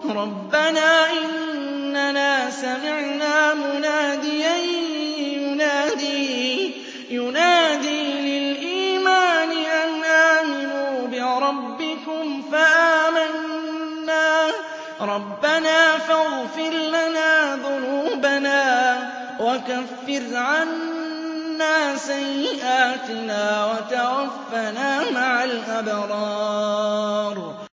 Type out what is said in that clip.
رَبَّنَا إِنَّنَا سَمِعْنَا مُنَادِيًا يُنَادِي لِلْإِيمَانِ أَنْ آمِنُوا بِرَبِّكُمْ فَآمَنَّا رَبَّنَا فَاغْفِرْ لَنَا ذُنُوبَنَا وَكَفِّرْ عَنَّا سَيِّئَاتِنَا وَتَوَفَّنَا مَعَ الْأَبْرَارِ